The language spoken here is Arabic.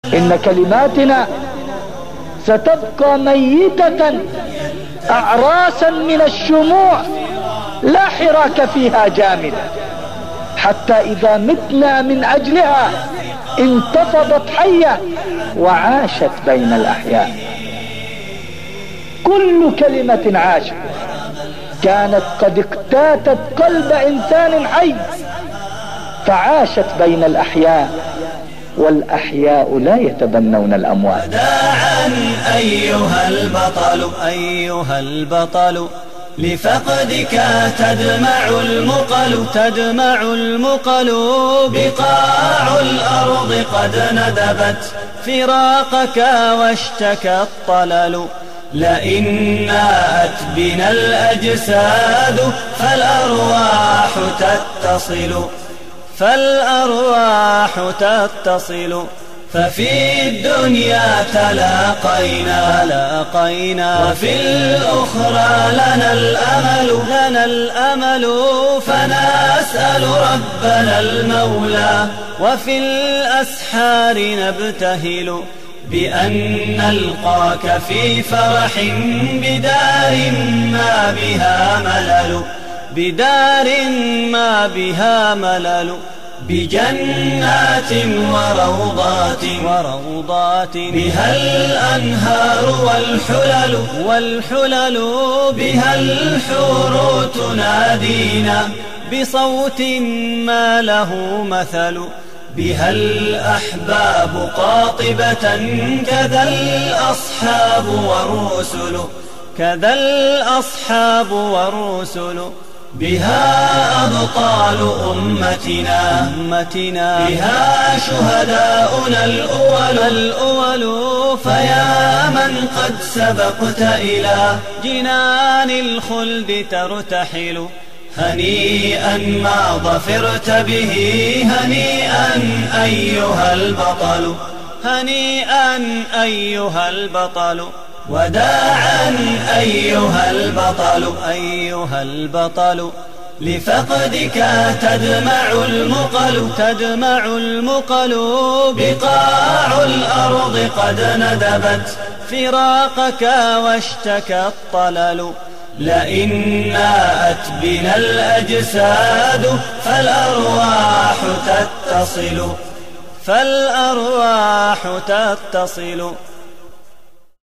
إن كلماتنا ستبقى ميتة أعراسا من الشموع لا حراك فيها جامد، حتى إذا متنا من أجلها انتفضت حية وعاشت بين الأحياء. كل كلمة عاشت كانت قد اقتاتت قلب إنسان حي فعاشت بين الأحياء، والأحياء لا يتبنون الأموات. وداعا أيها البطل أيها البطل، لفقدك تدمع المقل، بقاع الأرض قد ندبت فراقك واشتكى الطلل. لئن ناءت بنا الأجساد فالأرواح تتصل، ففي الدنيا تلاقينا وفي الأخرى لنا الأمل فنسأل ربنا المولى، وفي الأسحار نبتهل بأن نلقاك في فرح بدار ما بها ملل، بجنات وروضات بها الأنهار والحلل، بها الحور تنادينا بصوت ما له مثل، بها الأحباب قاطبة كذا الأصحاب والرسل، بها أبطال أمتنا بها شهداؤنا الأول، فيا من قد سبقت إلى جنان الخلد ترتحل، هنيئا ما ظفرت به، هنيئا أيها البطل، وداعا أيها البطل، لفقدك تدمع المقل، بقاع الأرض قد ندبت فراقك واشتكى الطلل. لئن ناءت بنا الأجساد فالأرواح تتصل